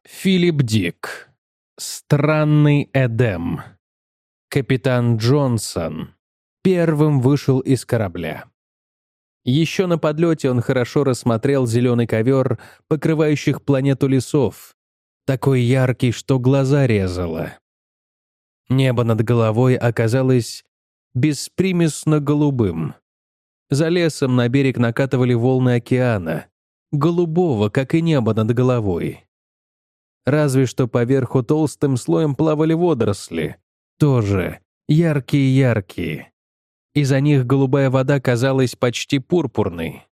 Филипп Дик. Странный Эдем. Капитан Джонсон первым вышел из корабля. Еще на подлете он хорошо рассмотрел зеленый ковер, покрывающих планету лесов, такой яркий, что глаза резало. Небо над головой оказалось беспримесно-голубым. За лесом на берег накатывали волны океана, голубого, как и небо над головой. Разве что поверху толстым слоем плавали водоросли, тоже яркие-яркие. Из-за них голубая вода казалась почти пурпурной.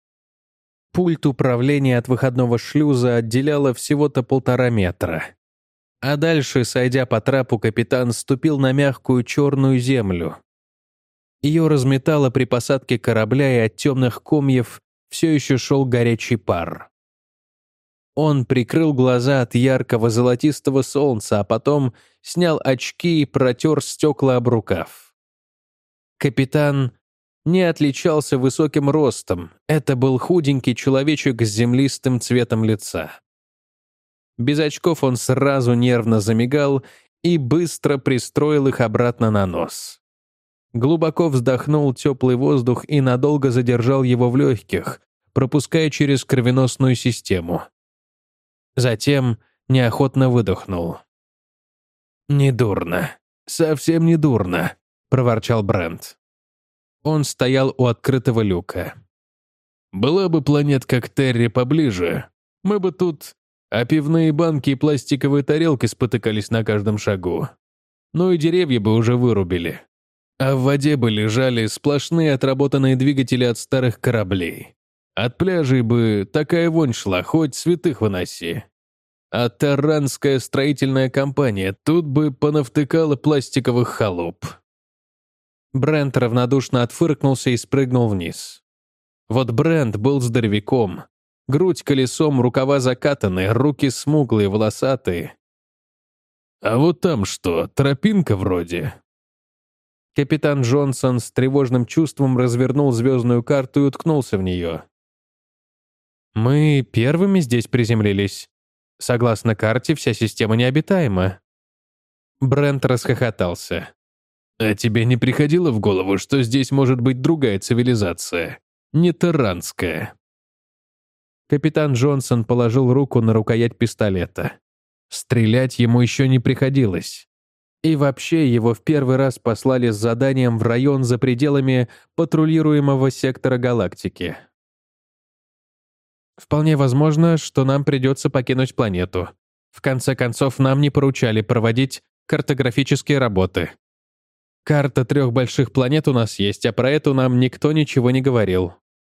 Пульт управления от выходного шлюза отделяло всего-то 1,5 метра. А дальше, сойдя по трапу, капитан ступил на мягкую черную землю. Ее разметало при посадке корабля, и от темных комьев все еще шел горячий пар. Он прикрыл глаза от яркого золотистого солнца, а потом снял очки и протер стекла об рукав. Капитан не отличался высоким ростом. Это был худенький человечек с землистым цветом лица. Без очков он сразу нервно замигал и быстро пристроил их обратно на нос. Глубоко вздохнул теплый воздух и надолго задержал его в легких, пропуская через кровеносную систему. Затем неохотно выдохнул. «Недурно. Совсем недурно», — проворчал Брент. Он стоял у открытого люка. «Была бы планетка к Терре поближе, мы бы тут о пивные банки и пластиковые тарелки спотыкались на каждом шагу. Ну и деревья бы уже вырубили. А в воде бы лежали сплошные отработанные двигатели от старых кораблей. От пляжей бы такая вонь шла, хоть святых выноси. А Таранская строительная компания тут бы понавтыкала пластиковых халуп». Брент равнодушно отфыркнулся и спрыгнул вниз. Вот Брент был здоровяком. Грудь колесом, рукава закатаны, руки смуглые, волосатые. «А вот там что, тропинка вроде?» Капитан Джонсон с тревожным чувством развернул звездную карту и уткнулся в нее. «Мы первыми здесь приземлились. Согласно карте, вся система необитаема». Брент расхохотался. «А тебе не приходило в голову, что здесь может быть другая цивилизация? Не таранская?» Капитан Джонсон положил руку на рукоять пистолета. Стрелять ему еще не приходилось. И вообще его в первый раз послали с заданием в район за пределами патрулируемого сектора галактики. «Вполне возможно, что нам придется покинуть планету. В конце концов, нам не поручали проводить картографические работы. Карта 3 больших планет у нас есть, а про эту нам никто ничего не говорил».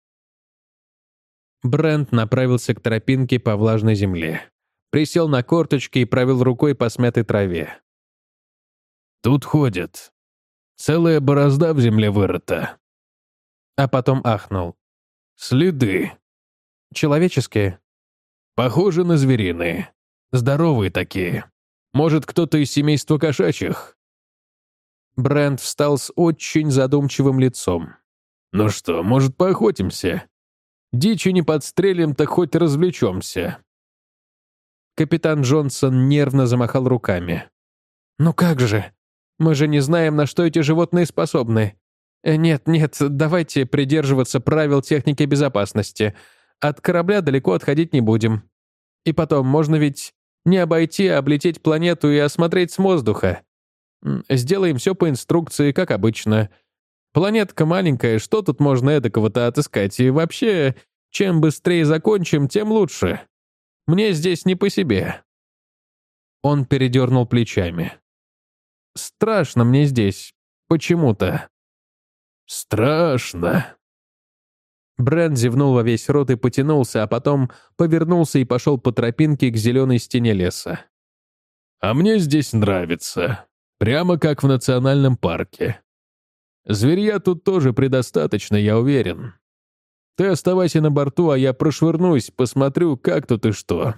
Брент направился к тропинке по влажной земле. Присел на корточки и провел рукой по смятой траве. «Тут ходят. Целая борозда в земле вырыта». А потом ахнул. «Следы. Человеческие?» «Похожи на звериные. Здоровые такие. Может, кто-то из семейства кошачьих?» Брент встал с очень задумчивым лицом. «Ну что, может, поохотимся? Дичи не подстрелим, так хоть развлечемся». Капитан Джонсон нервно замахал руками. «Ну как же? Мы же не знаем, на что эти животные способны. Нет, давайте придерживаться правил техники безопасности. От корабля далеко отходить не будем. И потом, можно ведь не обойти, а облететь планету и осмотреть с воздуха. Сделаем все по инструкции, как обычно. Планетка маленькая, что тут можно эдакого-то отыскать? И вообще, чем быстрее закончим, тем лучше. Мне здесь не по себе». Он передернул плечами. «Страшно мне здесь. Почему-то». «Страшно». Брент зевнул во весь рот и потянулся, а потом повернулся и пошел по тропинке к зеленой стене леса. «А мне здесь нравится. Прямо как в национальном парке. Зверья тут тоже предостаточно, я уверен. Ты оставайся на борту, а я прошвырнусь, посмотрю, как тут и что».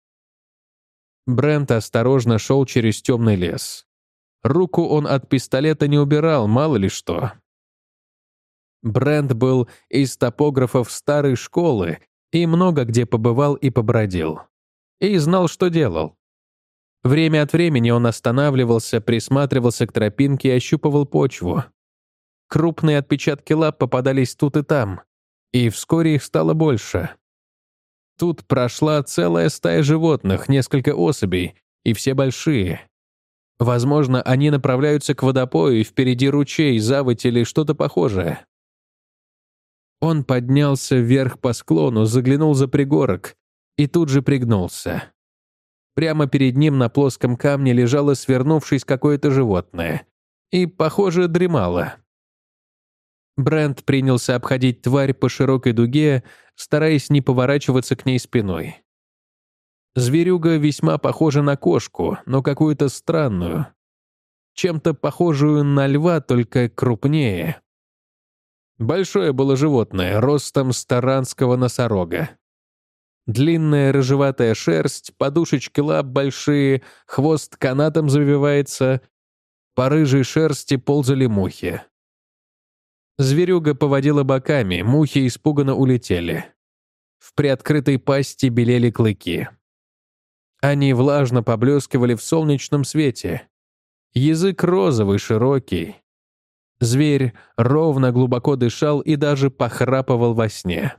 Брент осторожно шел через темный лес. Руку он от пистолета не убирал, мало ли что. Брент был из топографов старой школы и много где побывал и побродил. и знал, что делал. Время от времени он останавливался, присматривался к тропинке и ощупывал почву. Крупные отпечатки лап попадались тут и там, и вскоре их стало больше. Тут прошла целая стая животных, несколько особей, и все большие. Возможно, они направляются к водопою, и впереди ручей, заводь или что-то похожее. Он поднялся вверх по склону, заглянул за пригорок и тут же пригнулся. Прямо перед ним на плоском камне лежало, свернувшись, какое-то животное. И, похоже, дремало. Брент принялся обходить тварь по широкой дуге, стараясь не поворачиваться к ней спиной. Зверюга весьма похожа на кошку, но какую-то странную. Чем-то похожую на льва, только крупнее. Большое было животное, ростом с таранского носорога. Длинная рыжеватая шерсть, подушечки лап большие, хвост канатом завивается, по рыжей шерсти ползали мухи. Зверюга поводила боками, мухи испуганно улетели. В приоткрытой пасти белели клыки. Они влажно поблескивали в солнечном свете. Язык розовый, широкий. Зверь ровно глубоко дышал и даже похрапывал во сне.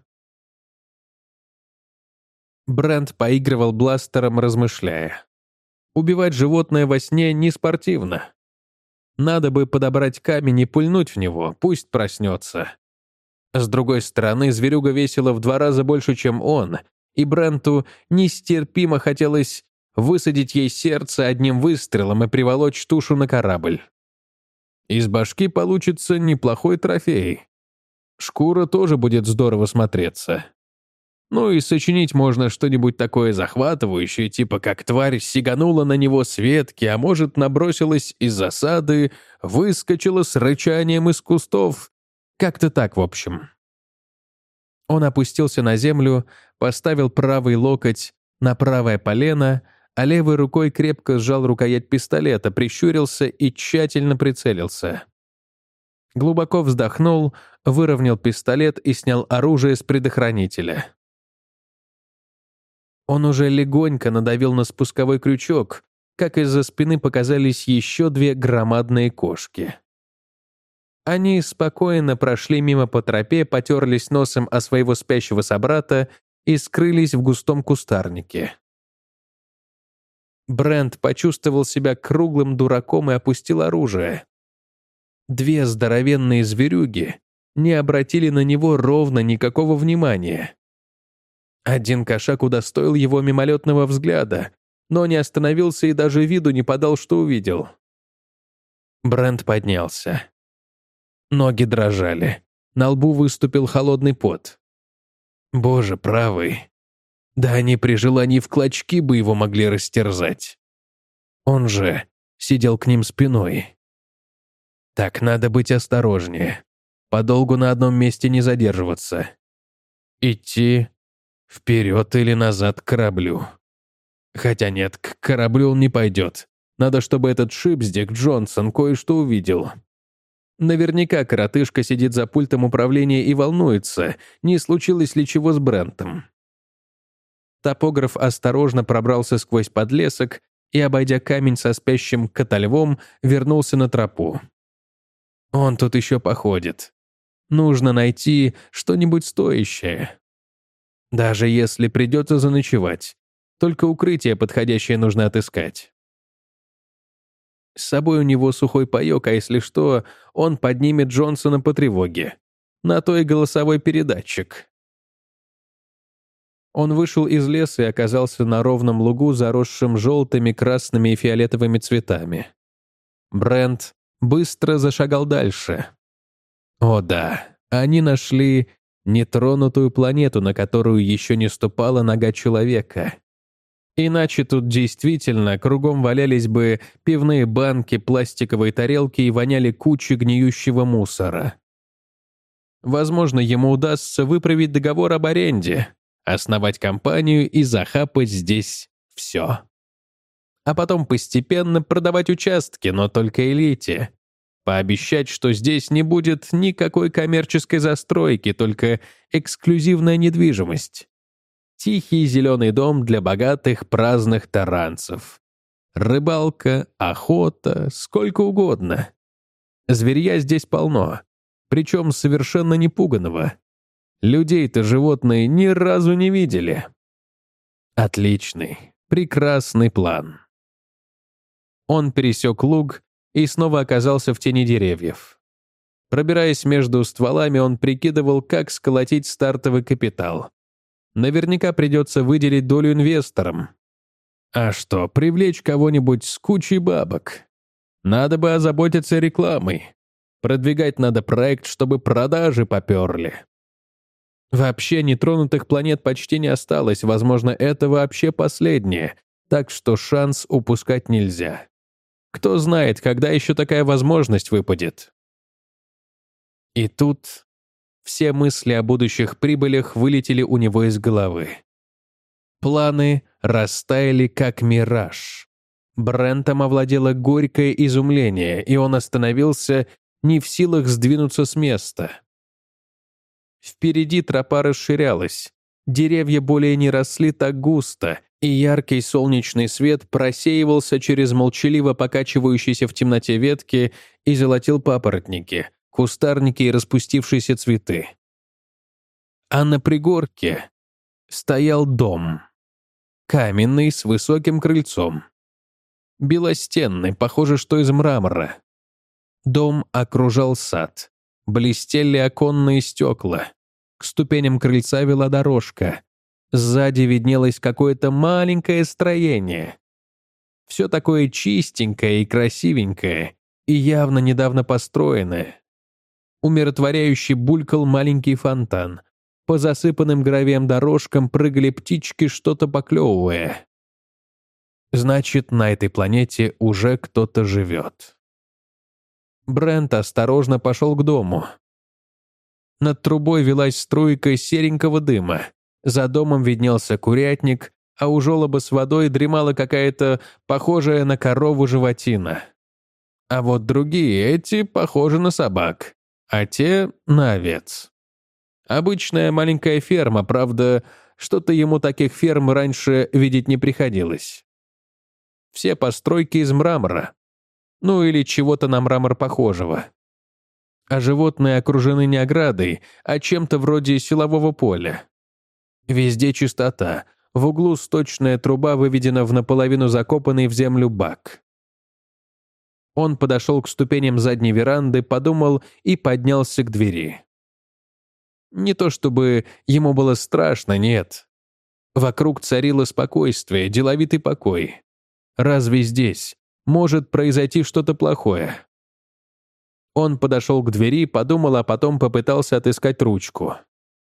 Брент поигрывал бластером, размышляя. Убивать животное во сне не спортивно. Надо бы подобрать камень и пульнуть в него, пусть проснется. С другой стороны, зверюга весила в 2 раза больше, чем он, и Бренту нестерпимо хотелось высадить ей сердце одним выстрелом и приволочь тушу на корабль. Из башки получится неплохой трофей. Шкура тоже будет здорово смотреться. Ну и сочинить можно что-нибудь такое захватывающее, типа как тварь сиганула на него с ветки, а может, набросилась из засады, выскочила с рычанием из кустов. Как-то так, в общем. Он опустился на землю, поставил правый локоть на правое полено, а левой рукой крепко сжал рукоять пистолета, прищурился и тщательно прицелился. Глубоко вздохнул, выровнял пистолет и снял оружие с предохранителя. Он уже легонько надавил на спусковой крючок, как из-за спины показались еще 2 громадные кошки. Они спокойно прошли мимо по тропе, потерлись носом о своего спящего собрата и скрылись в густом кустарнике. Брент почувствовал себя круглым дураком и опустил оружие. 2 здоровенные зверюги не обратили на него ровно никакого внимания. Один кошак удостоил его мимолетного взгляда, но не остановился и даже виду не подал, что увидел. Брент поднялся. Ноги дрожали. На лбу выступил холодный пот. Боже правый. Да они при желании в клочки бы его могли растерзать. Он же сидел к ним спиной. Так, надо быть осторожнее. Подолгу на одном месте не задерживаться. Идти вперед или назад к кораблю. Хотя нет, к кораблю он не пойдет. Надо, чтобы этот шипздик Джонсон кое-что увидел. Наверняка коротышка сидит за пультом управления и волнуется, не случилось ли чего с Брентом. Топограф осторожно пробрался сквозь подлесок и, обойдя камень со спящим котольвом, вернулся на тропу. Он тут еще походит. Нужно найти что-нибудь стоящее. Даже если придется заночевать, только укрытие подходящее нужно отыскать. С собой у него сухой паёк, а если что, он поднимет Джонсона по тревоге. На то и голосовой передатчик. Он вышел из леса и оказался на ровном лугу, заросшем желтыми, красными и фиолетовыми цветами. Брент быстро зашагал дальше. О да, они нашли нетронутую планету, на которую еще не ступала нога человека. Иначе тут действительно кругом валялись бы пивные банки, пластиковые тарелки и воняли кучи гниющего мусора. Возможно, ему удастся выправить договор об аренде, основать компанию и захапать здесь все. А потом постепенно продавать участки, но только элите. Пообещать, что здесь не будет никакой коммерческой застройки, только эксклюзивная недвижимость. Тихий зеленый дом для богатых праздных таранцев. Рыбалка, охота, сколько угодно. Зверья здесь полно, причем совершенно не пуганого. Людей-то животные ни разу не видели. Отличный, прекрасный план. Он пересек луг и снова оказался в тени деревьев. Пробираясь между стволами, он прикидывал, как сколотить стартовый капитал. Наверняка придется выделить долю инвесторам. А что, привлечь кого-нибудь с кучей бабок? Надо бы озаботиться рекламой. Продвигать надо проект, чтобы продажи поперли. Вообще нетронутых планет почти не осталось, возможно, это вообще последнее, так что шанс упускать нельзя. Кто знает, когда еще такая возможность выпадет. И тут все мысли о будущих прибылях вылетели у него из головы. Планы растаяли, как мираж. Брентом овладело горькое изумление, и он остановился, не в силах сдвинуться с места. Впереди тропа расширялась, деревья более не росли так густо, и яркий солнечный свет просеивался через молчаливо покачивающиеся в темноте ветки и золотил папоротники, кустарники и распустившиеся цветы. А на пригорке стоял дом. Каменный, с высоким крыльцом. Белостенный, похоже, что из мрамора. Дом окружал сад. Блестели оконные стекла. К ступеням крыльца вела дорожка. Сзади виднелось какое-то маленькое строение. Все такое чистенькое и красивенькое, и явно недавно построенное. Умиротворяюще булькал маленький фонтан. По засыпанным гравием дорожкам прыгали птички, что-то поклевывая. Значит, на этой планете уже кто-то живет. Брент осторожно пошел к дому. Над трубой велась струйка серенького дыма. За домом виднелся курятник, а у желоба с водой дремала какая-то похожая на корову животина. А вот другие, эти похожи на собак, а те — на овец. Обычная маленькая ферма, правда, что-то ему таких ферм раньше видеть не приходилось. Все постройки из мрамора. Ну или чего-то на мрамор похожего. А животные окружены не оградой, а чем-то вроде силового поля. Везде чистота. В углу сточная труба выведена в наполовину закопанный в землю бак. Он подошел к ступеням задней веранды, подумал и поднялся к двери. Не то чтобы ему было страшно, нет. Вокруг царило спокойствие, деловитый покой. Разве здесь может произойти что-то плохое? Он подошел к двери, подумал, а потом попытался отыскать ручку.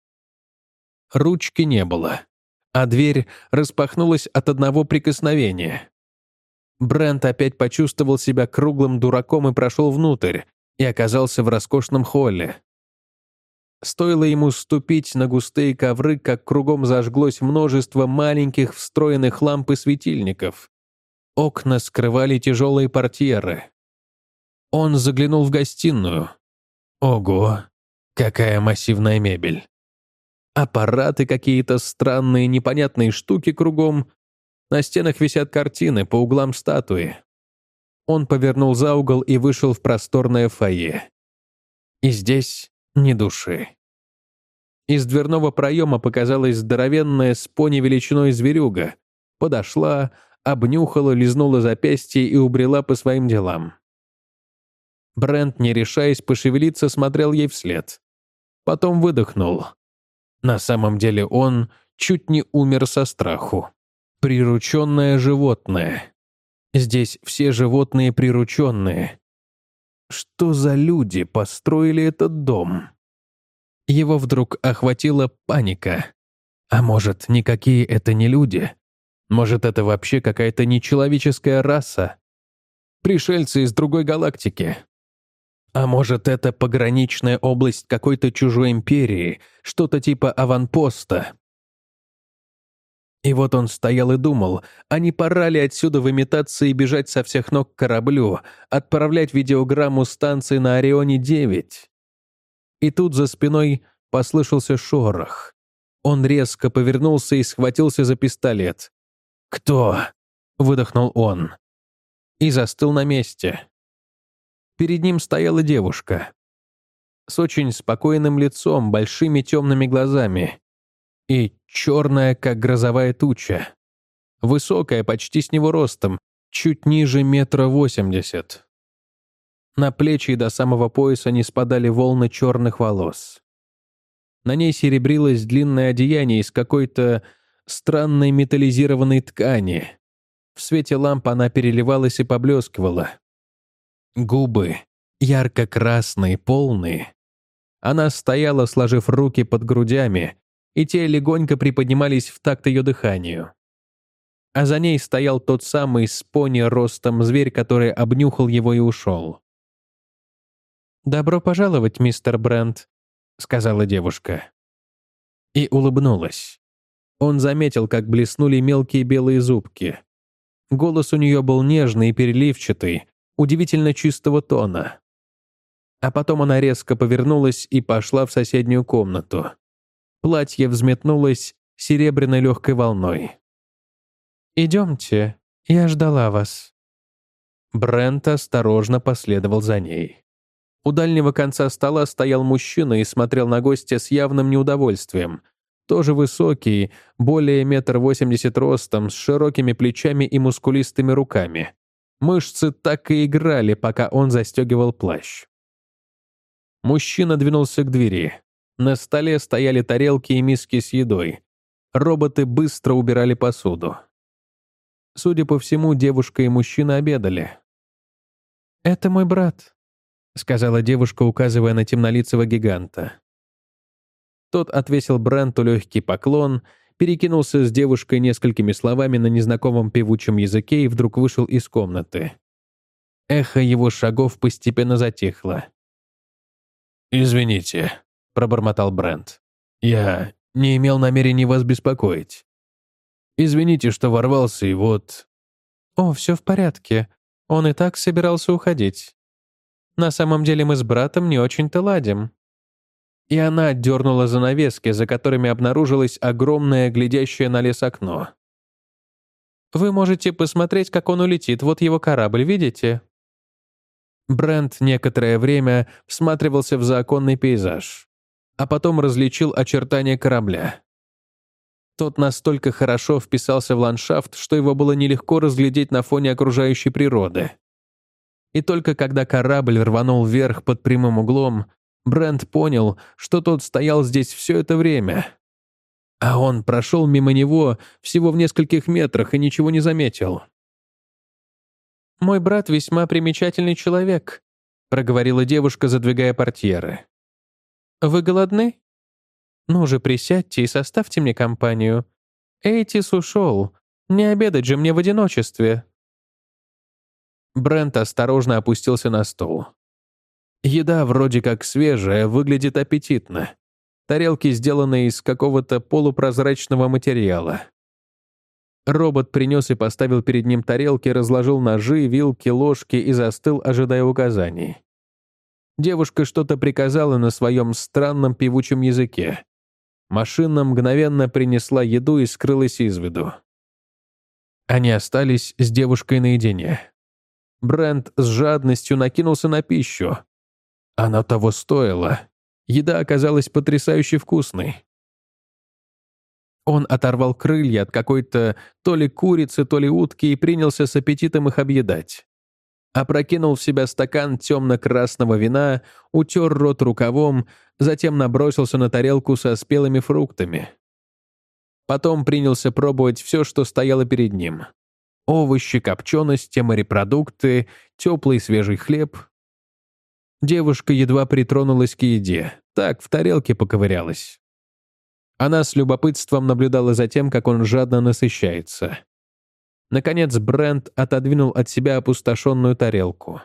Ручки не было, а дверь распахнулась от одного прикосновения. Брент опять почувствовал себя круглым дураком и прошел внутрь, и оказался в роскошном холле. Стоило ему ступить на густые ковры, как кругом зажглось множество маленьких встроенных ламп и светильников. Окна скрывали тяжелые портьеры. Он заглянул в гостиную. Ого, какая массивная мебель. Аппараты какие-то странные, непонятные штуки кругом. На стенах висят картины, по углам статуи. Он повернул за угол и вышел в просторное фойе. И здесь ни души. Из дверного проема показалась здоровенная с пони величиной зверюга. Подошла, обнюхала, лизнула запястье и убрела по своим делам. Брент, не решаясь пошевелиться, смотрел ей вслед. Потом выдохнул. На самом деле он чуть не умер со страху. Прирученное животное. Здесь все животные прирученные. Что за люди построили этот дом? Его вдруг охватила паника. А может, никакие это не люди? Может, это вообще какая-то нечеловеческая раса? Пришельцы из другой галактики? А может, это пограничная область какой-то чужой империи, что-то типа аванпоста? И вот он стоял и думал, а не пора ли отсюда выметаться и бежать со всех ног к кораблю, отправлять видеограмму станции на Орионе-9? И тут за спиной послышался шорох. Он резко повернулся и схватился за пистолет. «Кто?» — выдохнул он. И застыл на месте. Перед ним стояла девушка. С очень спокойным лицом, большими темными глазами. И черная, как грозовая туча. Высокая, почти с него ростом, чуть ниже 1,80 м. На плечи и до самого пояса не спадали волны черных волос. На ней серебрилось длинное одеяние из какой-то странной металлизированной ткани. В свете ламп она переливалась и поблескивала. Губы, ярко-красные, полные. Она стояла, сложив руки под грудями, и те легонько приподнимались в такт ее дыханию. А за ней стоял тот самый с пони ростом зверь, который обнюхал его и ушел. «Добро пожаловать, мистер Брент», — сказала девушка. И улыбнулась. Он заметил, как блеснули мелкие белые зубки. Голос у нее был нежный и переливчатый, удивительно чистого тона. А потом она резко повернулась и пошла в соседнюю комнату. Платье взметнулось серебряной легкой волной. «Идемте, я ждала вас». Брент осторожно последовал за ней. У дальнего конца стола стоял мужчина и смотрел на гостя с явным неудовольствием. Тоже высокий, более 1,80 м ростом, с широкими плечами и мускулистыми руками. Мышцы так и играли, пока он застегивал плащ. Мужчина двинулся к двери. На столе стояли тарелки и миски с едой. Роботы быстро убирали посуду. Судя по всему, девушка и мужчина обедали. «Это мой брат», — сказала девушка, указывая на темнолицего гиганта. Тот отвесил Бренту легкий поклон, перекинулся с девушкой несколькими словами на незнакомом певучем языке и вдруг вышел из комнаты. Эхо его шагов постепенно затихло. «Извините», — пробормотал Брент. «Я не имел намерения вас беспокоить. Извините, что ворвался, и вот...» «О, все в порядке. Он и так собирался уходить. На самом деле мы с братом не очень-то ладим». И она отдернула занавески, за которыми обнаружилось огромное, глядящее на лес окно. «Вы можете посмотреть, как он улетит. Вот его корабль, видите?» Брент некоторое время всматривался в заоконный пейзаж, а потом различил очертания корабля. Тот настолько хорошо вписался в ландшафт, что его было нелегко разглядеть на фоне окружающей природы. И только когда корабль рванул вверх под прямым углом, Брент понял, что тот стоял здесь все это время. А он прошел мимо него всего в нескольких метрах и ничего не заметил. «Мой брат весьма примечательный человек», — проговорила девушка, задвигая портьеры. «Вы голодны? Ну же, присядьте и составьте мне компанию. Эйтис ушел. Не обедать же мне в одиночестве». Брент осторожно опустился на стул. Еда вроде как свежая, выглядит аппетитно. Тарелки сделаны из какого-то полупрозрачного материала. Робот принес и поставил перед ним тарелки, разложил ножи, вилки, ложки и застыл, ожидая указаний. Девушка что-то приказала на своем странном певучем языке. Машина мгновенно принесла еду и скрылась из виду. Они остались с девушкой наедине. Брент с жадностью накинулся на пищу. Она того стоила. Еда оказалась потрясающе вкусной. Он оторвал крылья от какой-то то ли курицы, то ли утки и принялся с аппетитом их объедать. Опрокинул в себя стакан темно-красного вина, утер рот рукавом, затем набросился на тарелку со спелыми фруктами. Потом принялся пробовать все, что стояло перед ним. Овощи, копчености, морепродукты, теплый свежий хлеб. Девушка едва притронулась к еде, так в тарелке поковырялась. Она с любопытством наблюдала за тем, как он жадно насыщается. Наконец Брент отодвинул от себя опустошенную тарелку.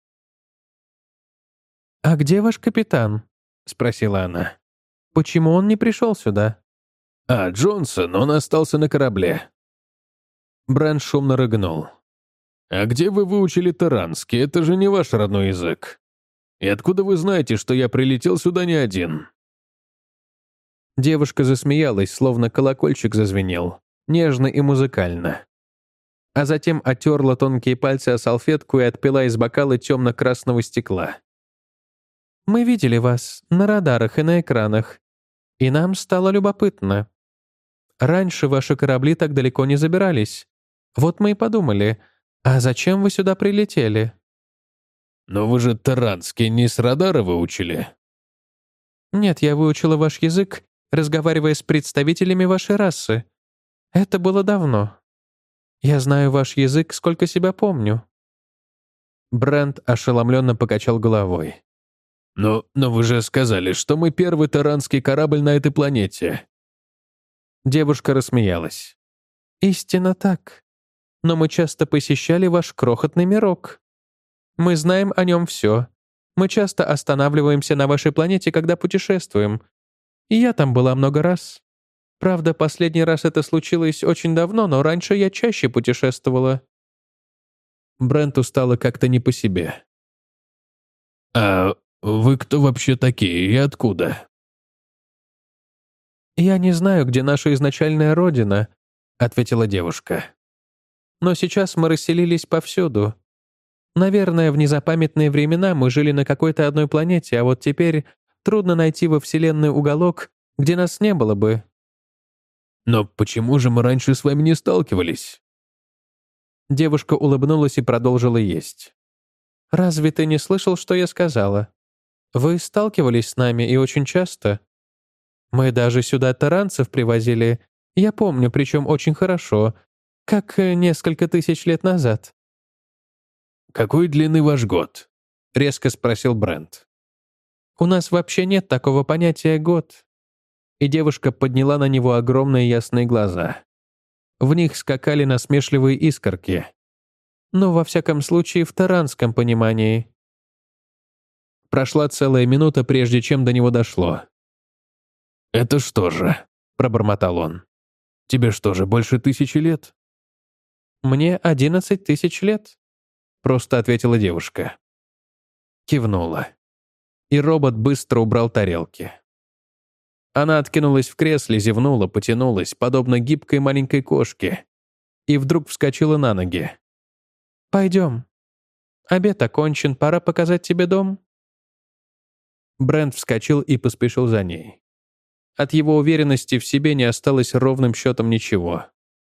«А где ваш капитан?» — спросила она. «Почему он не пришел сюда?» «А, Джонсон, он остался на корабле». Брент шумно рыгнул. «А где вы выучили таранский? Это же не ваш родной язык. И откуда вы знаете, что я прилетел сюда не один?» Девушка засмеялась, словно колокольчик зазвенел, нежно и музыкально. А затем оттерла тонкие пальцы о салфетку и отпила из бокала темно-красного стекла. «Мы видели вас на радарах и на экранах, и нам стало любопытно. Раньше ваши корабли так далеко не забирались. Вот мы и подумали, а зачем вы сюда прилетели?» «Но вы же таранский не с радара выучили?» «Нет, я выучила ваш язык, разговаривая с представителями вашей расы. Это было давно. Я знаю ваш язык, сколько себя помню». Брент ошеломленно покачал головой. «Но вы же сказали, что мы первый таранский корабль на этой планете». Девушка рассмеялась. «Истинно так. Но мы часто посещали ваш крохотный мирок. Мы знаем о нем все. Мы часто останавливаемся на вашей планете, когда путешествуем. И я там была много раз. Правда, последний раз это случилось очень давно, но раньше я чаще путешествовала». Бренту стало как-то не по себе. «А вы кто вообще такие и откуда?» «Я не знаю, где наша изначальная родина», — ответила девушка. «Но сейчас мы расселились повсюду. Наверное, в незапамятные времена мы жили на какой-то одной планете, а вот теперь трудно найти во Вселенной уголок, где нас не было бы». «Но почему же мы раньше с вами не сталкивались?» Девушка улыбнулась и продолжила есть. «Разве ты не слышал, что я сказала? Вы сталкивались с нами и очень часто. Мы даже сюда таранцев привозили, я помню, причем очень хорошо, как несколько тысяч лет назад». «Какой длины ваш год?» — резко спросил Брент. «У нас вообще нет такого понятия «год». И девушка подняла на него огромные ясные глаза. В них скакали насмешливые искорки. Но, во всяком случае, в таранском понимании. Прошла целая минута, прежде чем до него дошло. «Это что же?» — пробормотал он. «Тебе что же, больше 1000 лет?» «Мне 11 тысяч лет», — просто ответила девушка. Кивнула. И робот быстро убрал тарелки. Она откинулась в кресле, зевнула, потянулась, подобно гибкой маленькой кошке, и вдруг вскочила на ноги. «Пойдем. Обед окончен, пора показать тебе дом». Брент вскочил и поспешил за ней. От его уверенности в себе не осталось ровным счетом ничего.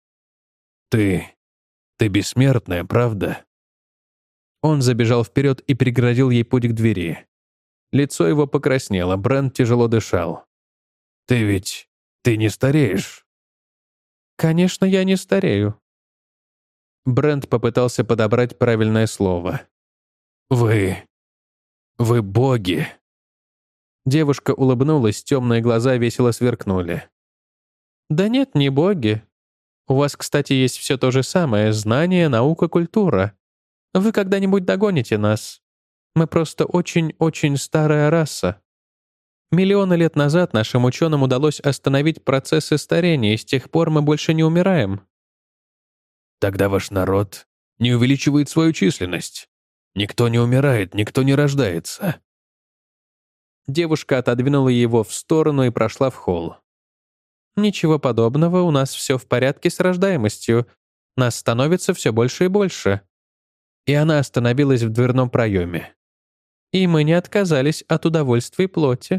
Ты бессмертная, правда?» Он забежал вперед и преградил ей путь к двери. Лицо его покраснело, Брент тяжело дышал. Ты не стареешь?» «Конечно, я не старею». Брент попытался подобрать правильное слово. Вы боги». Девушка улыбнулась, темные глаза весело сверкнули. «Да нет, не боги. У вас, кстати, есть все то же самое — знание, наука, культура. Вы когда-нибудь догоните нас. Мы просто очень-очень старая раса. Миллионы лет назад нашим ученым удалось остановить процессы старения, и с тех пор мы больше не умираем». «Тогда ваш народ не увеличивает свою численность. Никто не умирает, никто не рождается». Девушка отодвинула его в сторону и прошла в холл. «Ничего подобного, у нас все в порядке с рождаемостью. Нас становится все больше и больше». И она остановилась в дверном проеме. «И мы не отказались от удовольствий плоти».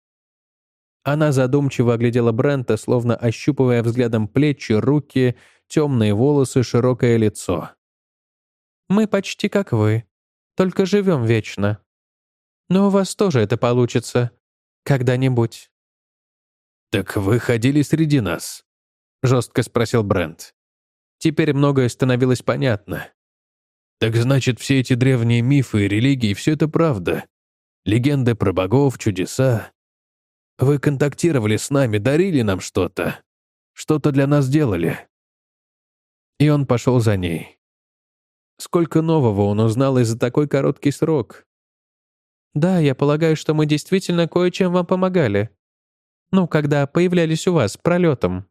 Она задумчиво оглядела Брента, словно ощупывая взглядом плечи, руки, темные волосы, широкое лицо. «Мы почти как вы, только живем вечно. Но у вас тоже это получится. Когда-нибудь». «Так вы ходили среди нас?» — жестко спросил Брент. Теперь многое становилось понятно. «Так значит, все эти древние мифы и религии — все это правда? Легенды про богов, чудеса? Вы контактировали с нами, дарили нам что-то? Что-то для нас делали?» И он пошел за ней. Сколько нового он узнал и за такой короткий срок. «Да, я полагаю, что мы действительно кое-чем вам помогали. Ну, когда появлялись у вас пролетом».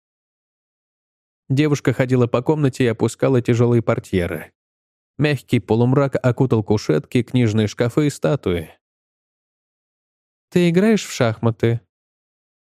Девушка ходила по комнате и опускала тяжелые портьеры. Мягкий полумрак окутал кушетки, книжные шкафы и статуи. «Ты играешь в шахматы?»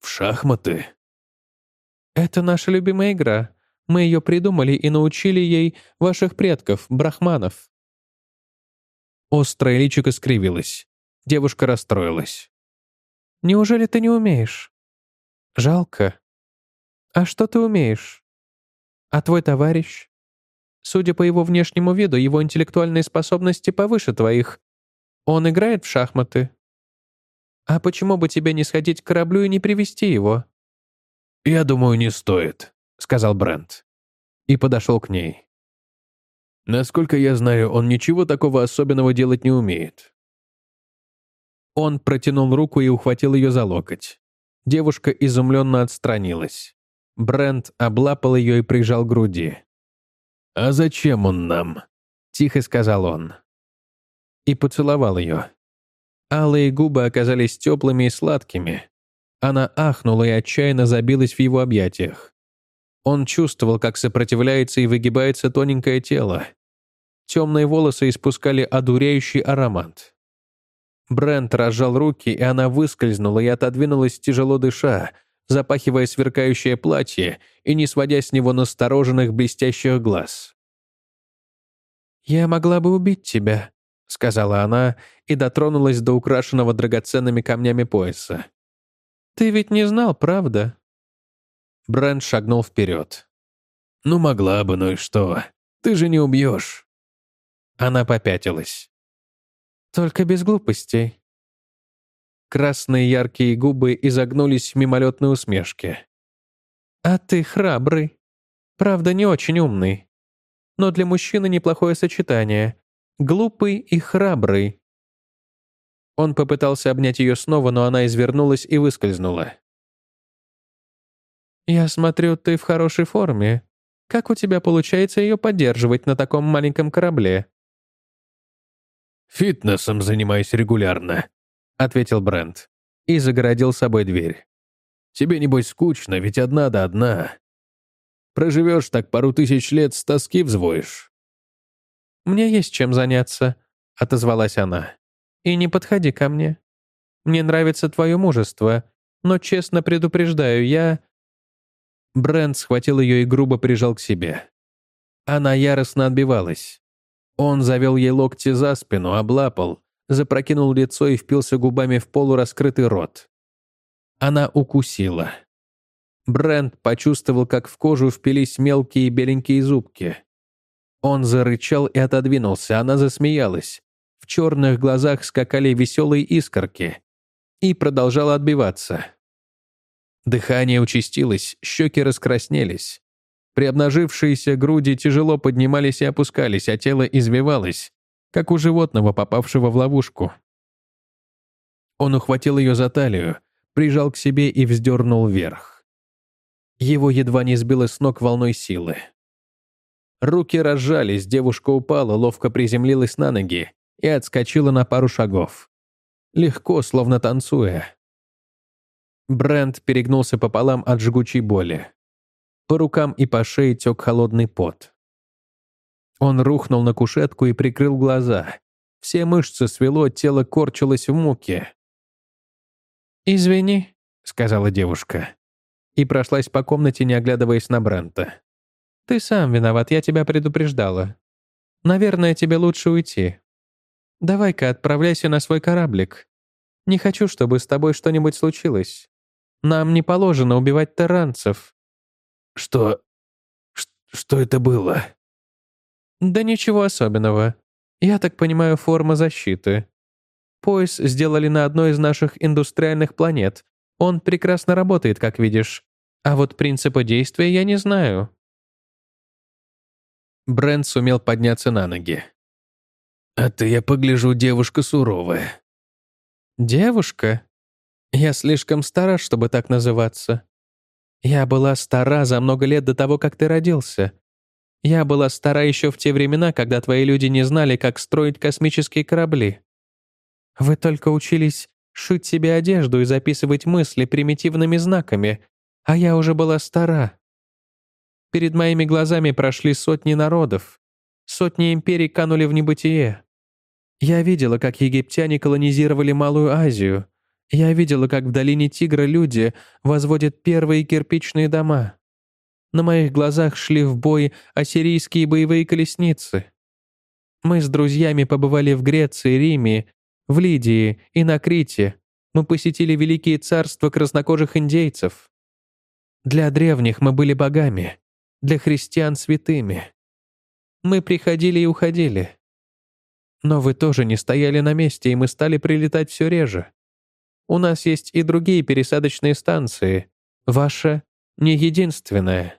В шахматы? Это наша любимая игра. Мы ее придумали и научили ей ваших предков, брахманов». Острое личико скривилось. Девушка расстроилась. «Неужели ты не умеешь? Жалко. А что ты умеешь? А твой товарищ? Судя по его внешнему виду, его интеллектуальные способности повыше твоих. Он играет в шахматы. А почему бы тебе не сходить к кораблю и не привести его?» «Я думаю, не стоит», — сказал Брент. И подошел к ней. «Насколько я знаю, он ничего такого особенного делать не умеет». Он протянул руку и ухватил ее за локоть. Девушка изумленно отстранилась. Брент облапал ее и прижал к груди. «А зачем он нам?» — тихо сказал он. И поцеловал ее. Алые губы оказались теплыми и сладкими. Она ахнула и отчаянно забилась в его объятиях. Он чувствовал, как сопротивляется и выгибается тоненькое тело. Темные волосы испускали одуряющий аромат. Брент разжал руки, и она выскользнула и отодвинулась, тяжело дыша, запахивая сверкающее платье и не сводя с него настороженных блестящих глаз. «Я могла бы убить тебя», — сказала она и дотронулась до украшенного драгоценными камнями пояса. «Ты ведь не знал, правда?» Брент шагнул вперед. «Ну, могла бы, ну и что? Ты же не убьешь». Она попятилась. «Только без глупостей». Красные яркие губы изогнулись в мимолетной усмешке. «А ты храбрый. Правда, не очень умный. Но для мужчины неплохое сочетание. Глупый и храбрый». Он попытался обнять ее снова, но она извернулась и выскользнула. «Я смотрю, ты в хорошей форме. Как у тебя получается ее поддерживать на таком маленьком корабле?» «Фитнесом занимаюсь регулярно», — ответил Брент и загородил собой дверь. «Тебе, небось, скучно, ведь одна да одна. Проживешь так пару тысяч лет, с тоски взвоишь». «Мне есть чем заняться», — отозвалась она. «И не подходи ко мне. Мне нравится твое мужество, но честно предупреждаю, я...» Брент схватил ее и грубо прижал к себе. Она яростно отбивалась. Он завел ей локти за спину, облапал, запрокинул лицо и впился губами в полураскрытый рот. Она укусила. Брент почувствовал, как в кожу впились мелкие беленькие зубки. Он зарычал и отодвинулся, она засмеялась. В черных глазах скакали веселые искорки. И продолжала отбиваться. Дыхание участилось, щеки раскраснелись. Приобнажившиеся груди тяжело поднимались и опускались, а тело извивалось, как у животного, попавшего в ловушку. Он ухватил ее за талию, прижал к себе и вздернул вверх. Его едва не сбило с ног волной силы. Руки разжались, девушка упала, ловко приземлилась на ноги и отскочила на пару шагов. Легко, словно танцуя. Брент перегнулся пополам от жгучей боли. По рукам и по шее тек холодный пот. Он рухнул на кушетку и прикрыл глаза. Все мышцы свело, тело корчилось в муке. «Извини», — сказала девушка. И прошлась по комнате, не оглядываясь на Брента. «Ты сам виноват, я тебя предупреждала. Наверное, тебе лучше уйти. Давай-ка отправляйся на свой кораблик. Не хочу, чтобы с тобой что-нибудь случилось. Нам не положено убивать таранцев». Что это было?» «Да ничего особенного. Я так понимаю, форма защиты. Пояс сделали на одной из наших индустриальных планет. Он прекрасно работает, как видишь. А вот принципа действия я не знаю». Брент сумел подняться на ноги. «А ты, я погляжу, девушка суровая». «Девушка? Я слишком стара, чтобы так называться. Я была стара за много лет до того, как ты родился. Я была стара еще в те времена, когда твои люди не знали, как строить космические корабли. Вы только учились шить себе одежду и записывать мысли примитивными знаками, а я уже была стара. Перед моими глазами прошли сотни народов, сотни империй канули в небытие. Я видела, как египтяне колонизировали Малую Азию. Я видела, как в долине Тигра люди возводят первые кирпичные дома. На моих глазах шли в бой ассирийские боевые колесницы. Мы с друзьями побывали в Греции, Риме, в Лидии и на Крите. Мы посетили великие царства краснокожих индейцев. Для древних мы были богами, для христиан — святыми. Мы приходили и уходили. Но вы тоже не стояли на месте, и мы стали прилетать все реже. У нас есть и другие пересадочные станции. Ваша не единственная».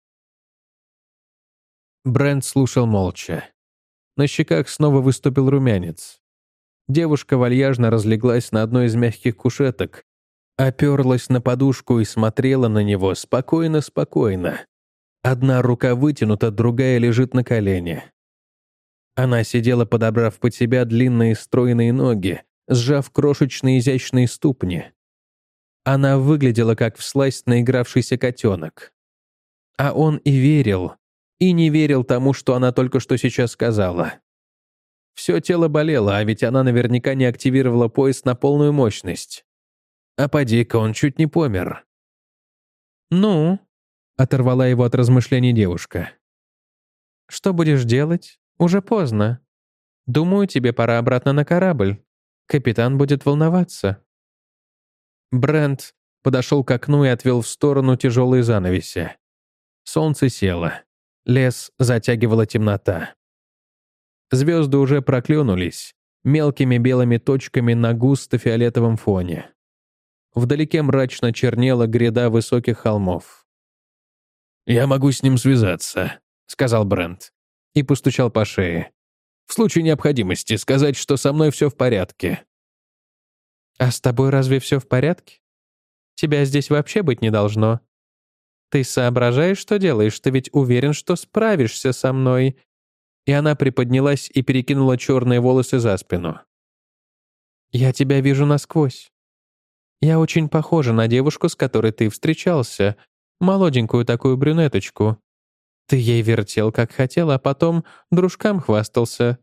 Брент слушал молча. На щеках снова выступил румянец. Девушка вальяжно разлеглась на одной из мягких кушеток, оперлась на подушку и смотрела на него спокойно-спокойно. Одна рука вытянута, другая лежит на колене. Она сидела, подобрав под себя длинные стройные ноги, сжав крошечные изящные ступни. Она выглядела как всласть наигравшийся котенок. А он и верил, и не верил тому, что она только что сейчас сказала. Все тело болело, а ведь она наверняка не активировала пояс на полную мощность. А поди-ка, он чуть не помер. «Ну?» — оторвала его от размышлений девушка. «Что будешь делать? Уже поздно. Думаю, тебе пора обратно на корабль. Капитан будет волноваться». Брент подошел к окну и отвел в сторону тяжелые занавеси. Солнце село. Лес затягивала темнота. Звезды уже проклюнулись мелкими белыми точками на густо-фиолетовом фоне. Вдалеке мрачно чернела гряда высоких холмов. «Я могу с ним связаться», — сказал Брент и постучал по шее. «В случае необходимости сказать, что со мной все в порядке». «А с тобой разве все в порядке? Тебя здесь вообще быть не должно. Ты соображаешь, что делаешь? Ты ведь уверен, что справишься со мной?» И она приподнялась и перекинула черные волосы за спину. «Я тебя вижу насквозь. Я очень похожа на девушку, с которой ты встречался, молоденькую такую брюнеточку. Ты ей вертел, как хотел, а потом дружкам хвастался».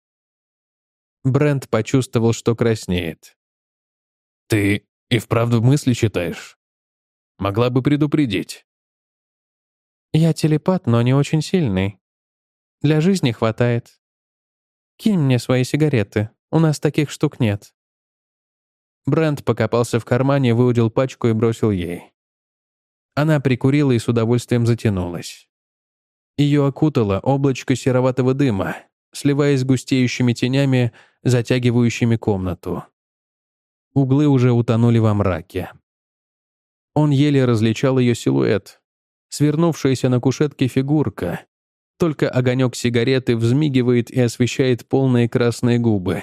Брент почувствовал, что краснеет. «Ты и вправду мысли читаешь? Могла бы предупредить». «Я телепат, но не очень сильный. Для жизни хватает. Кинь мне свои сигареты, у нас таких штук нет». Брент покопался в кармане, выудил пачку и бросил ей. Она прикурила и с удовольствием затянулась. Ее окутало облачко сероватого дыма, сливаясь с густеющими тенями, затягивающими комнату. Углы уже утонули во мраке. Он еле различал ее силуэт, свернувшаяся на кушетке фигурка. Только огонек сигареты взмигивает и освещает полные красные губы.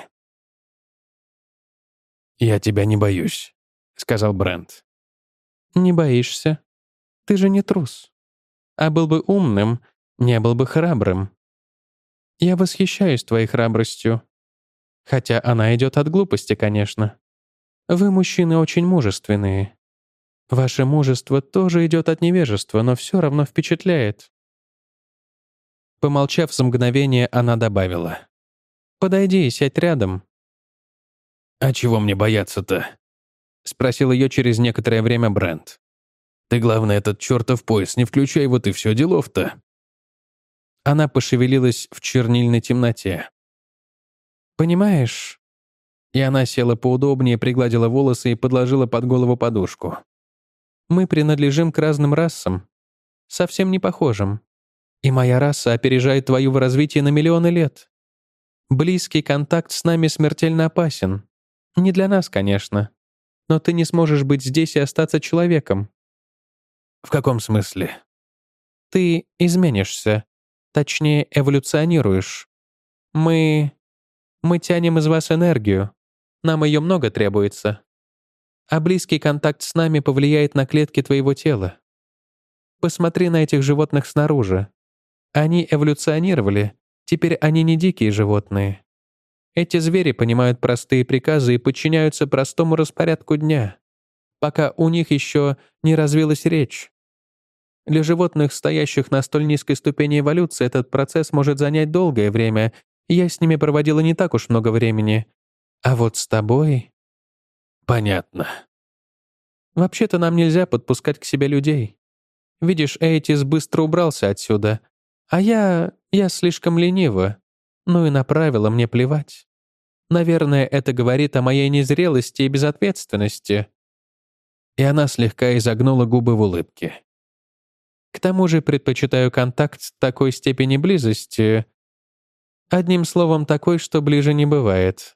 «Я тебя не боюсь», — сказал Брент. «Не боишься? Ты же не трус. А был бы умным, не был бы храбрым. Я восхищаюсь твоей храбростью. Хотя она идет от глупости, конечно. Вы, мужчины, очень мужественные. Ваше мужество тоже идет от невежества, но все равно впечатляет». Помолчав с мгновение, она добавила: «Подойди и сядь рядом». «А чего мне бояться-то?» — спросил ее через некоторое время Брент. «Ты, главное, этот чертов пояс не включай, вот и все делов-то». Она пошевелилась в чернильной темноте. «Понимаешь?» И она села поудобнее, пригладила волосы и подложила под голову подушку. «Мы принадлежим к разным расам, совсем не похожим. И моя раса опережает твою в развитии на миллионы лет. Близкий контакт с нами смертельно опасен. Не для нас, конечно. Но ты не сможешь быть здесь и остаться человеком». «В каком смысле?» «Ты изменишься. Точнее, эволюционируешь. Мы тянем из вас энергию. Нам ее много требуется. А близкий контакт с нами повлияет на клетки твоего тела. Посмотри на этих животных снаружи. Они эволюционировали, теперь они не дикие животные. Эти звери понимают простые приказы и подчиняются простому распорядку дня, пока у них еще не развилась речь. Для животных, стоящих на столь низкой ступени эволюции, этот процесс может занять долгое время, и я с ними проводила не так уж много времени. А вот с тобой...» Понятно. Вообще-то нам нельзя подпускать к себе людей. Видишь, Эйтис быстро убрался отсюда, а я слишком ленива. Ну и на правила мне плевать. Наверное, это говорит о моей незрелости и безответственности». И она слегка изогнула губы в улыбке. «К тому же предпочитаю контакт такой степени близости. Одним словом, такой, что ближе не бывает».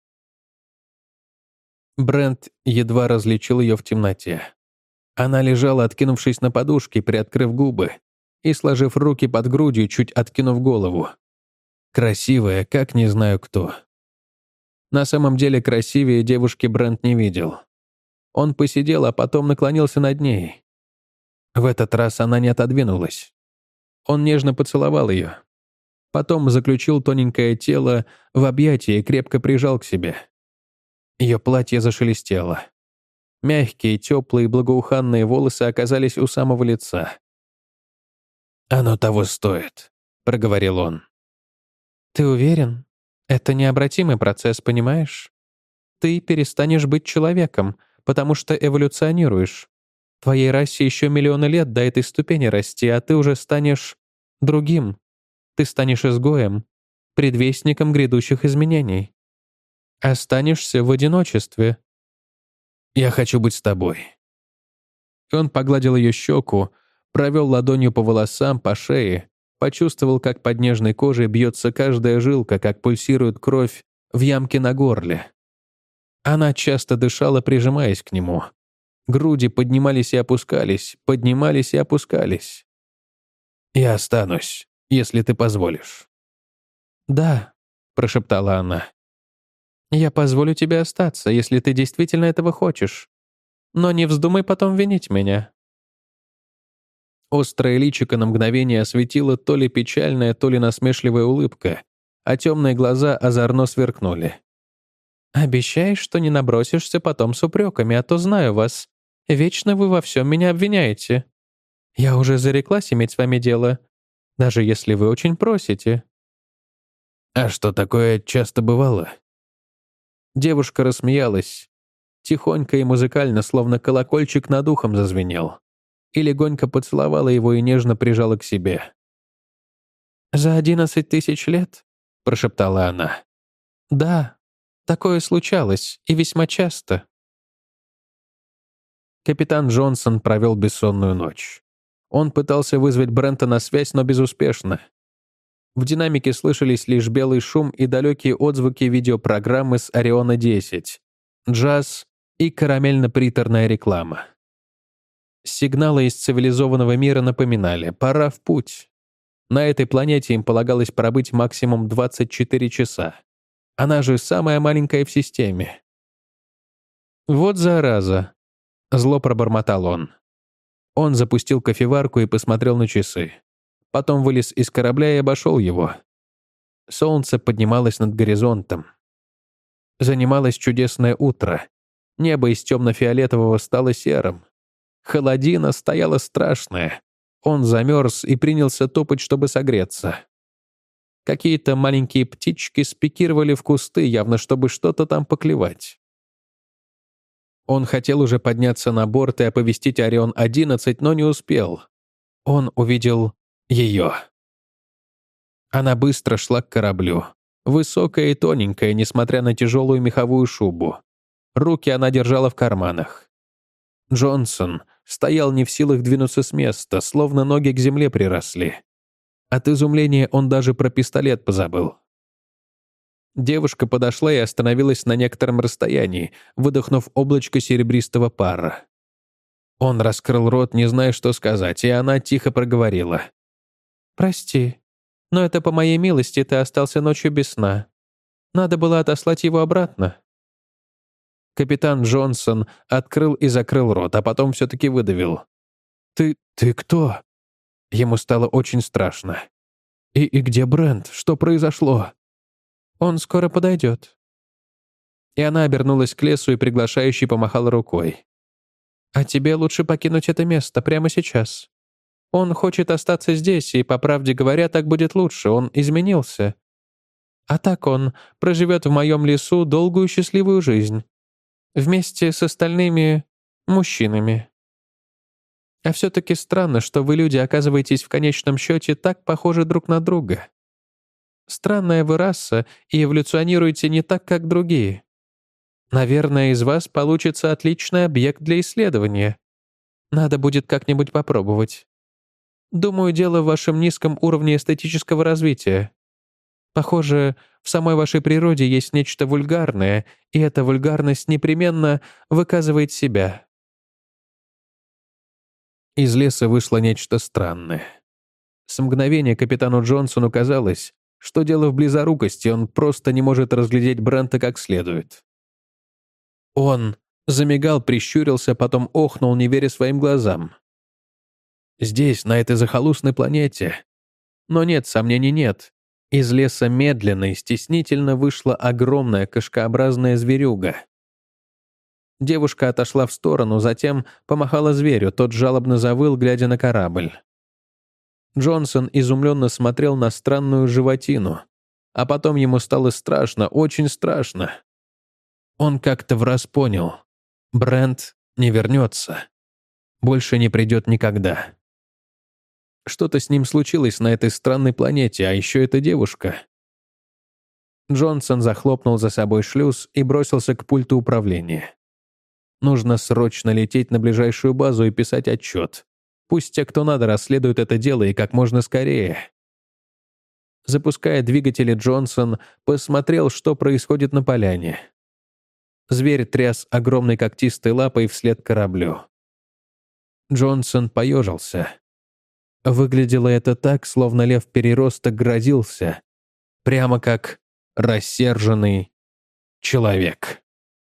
Брент едва различил ее в темноте. Она лежала, откинувшись на подушке, приоткрыв губы и сложив руки под грудью, чуть откинув голову. Красивая, как не знаю кто. На самом деле красивее девушки Брент не видел. Он посидел, а потом наклонился над ней. В этот раз она не отодвинулась. Он нежно поцеловал ее. Потом заключил тоненькое тело в объятия и крепко прижал к себе. Ее платье зашелестело. Мягкие, теплые, благоуханные волосы оказались у самого лица. «Оно того стоит», — проговорил он. «Ты уверен? Это необратимый процесс, понимаешь? Ты перестанешь быть человеком, потому что эволюционируешь. Твоей расе еще миллионы лет до этой ступени расти, а ты уже станешь другим. Ты станешь изгоем, предвестником грядущих изменений. Останешься в одиночестве». «Я хочу быть с тобой». И он погладил ее щеку, провел ладонью по волосам, по шее, почувствовал, как под нежной кожей бьется каждая жилка, как пульсирует кровь в ямке на горле. Она часто дышала, прижимаясь к нему. Груди поднимались и опускались, поднимались и опускались. «Я останусь, если ты позволишь». «Да», — прошептала она. «Я позволю тебе остаться, если ты действительно этого хочешь. Но не вздумай потом винить меня». Острое личико на мгновение осветила то ли печальная, то ли насмешливая улыбка, а темные глаза озорно сверкнули. «Обещаешь, что не набросишься потом с упреками, а то знаю вас. Вечно вы во всем меня обвиняете. Я уже зареклась иметь с вами дело, даже если вы очень просите». «А что, такое часто бывало?» Девушка рассмеялась. Тихонько и музыкально, словно колокольчик над ухом зазвенел. И легонько поцеловала его и нежно прижала к себе. «За 11 тысяч лет?» — прошептала она. «Да, такое случалось, и весьма часто». Капитан Джонсон провел бессонную ночь. Он пытался вызвать Брента на связь, но безуспешно. В динамике слышались лишь белый шум и далекие отзвуки видеопрограммы с Ориона-10, джаз и карамельно-приторная реклама. Сигналы из цивилизованного мира напоминали: пора в путь. На этой планете им полагалось пробыть максимум 24 часа. Она же самая маленькая в системе. «Вот зараза», — зло пробормотал он. Он запустил кофеварку и посмотрел на часы. Потом вылез из корабля и обошел его. Солнце поднималось над горизонтом. Занималось чудесное утро. Небо из темно-фиолетового стало серым. Холодина стояла страшная. Он замерз и принялся топать, чтобы согреться. Какие-то маленькие птички спикировали в кусты, явно чтобы что-то там поклевать. Он хотел уже подняться на борт и оповестить Орион-11, но не успел. Он увидел ее. Она быстро шла к кораблю. Высокая и тоненькая, несмотря на тяжелую меховую шубу. Руки она держала в карманах. Джонсон стоял не в силах двинуться с места, словно ноги к земле приросли. От изумления он даже про пистолет позабыл. Девушка подошла и остановилась на некотором расстоянии, выдохнув облачко серебристого пара. Он раскрыл рот, не зная, что сказать, и она тихо проговорила. «Прости, но это по моей милости ты остался ночью без сна. Надо было отослать его обратно». Капитан Джонсон открыл и закрыл рот, а потом все-таки выдавил. «Ты кто?» Ему стало очень страшно. «И где Брент? Что произошло?» «Он скоро подойдет». И она обернулась к лесу и приглашающе помахала рукой. «А тебе лучше покинуть это место прямо сейчас. Он хочет остаться здесь, и, по правде говоря, так будет лучше, он изменился. А так он проживет в моем лесу долгую счастливую жизнь. Вместе с остальными мужчинами. А все-таки странно, что вы, люди, оказываетесь в конечном счете так похожи друг на друга. Странная вы раса и эволюционируете не так, как другие. Наверное, из вас получится отличный объект для исследования. Надо будет как-нибудь попробовать. Думаю, дело в вашем низком уровне эстетического развития. Похоже, в самой вашей природе есть нечто вульгарное, и эта вульгарность непременно выказывает себя. Из леса вышло нечто странное. С мгновения капитану Джонсону казалось, что дело в близорукости, он просто не может разглядеть Брента как следует. Он замигал, прищурился, потом охнул, не веря своим глазам. Здесь, на этой захолустной планете. Но нет, сомнений нет. Из леса медленно и стеснительно вышла огромная кошкообразная зверюга. Девушка отошла в сторону, затем помахала зверю, тот жалобно завыл, глядя на корабль. Джонсон изумленно смотрел на странную животину, а потом ему стало страшно, очень страшно. Он как-то враз понял. Брент не вернется. Больше не придет никогда. Что-то с ним случилось на этой странной планете, а еще эта девушка. Джонсон захлопнул за собой шлюз и бросился к пульту управления. Нужно срочно лететь на ближайшую базу и писать отчет. Пусть те, кто надо, расследуют это дело и как можно скорее. Запуская двигатели, Джонсон посмотрел, что происходит на поляне. Зверь тряс огромной когтистой лапой вслед кораблю. Джонсон поежился. Выглядело это так, словно лев-переросток грозился, прямо как рассерженный человек.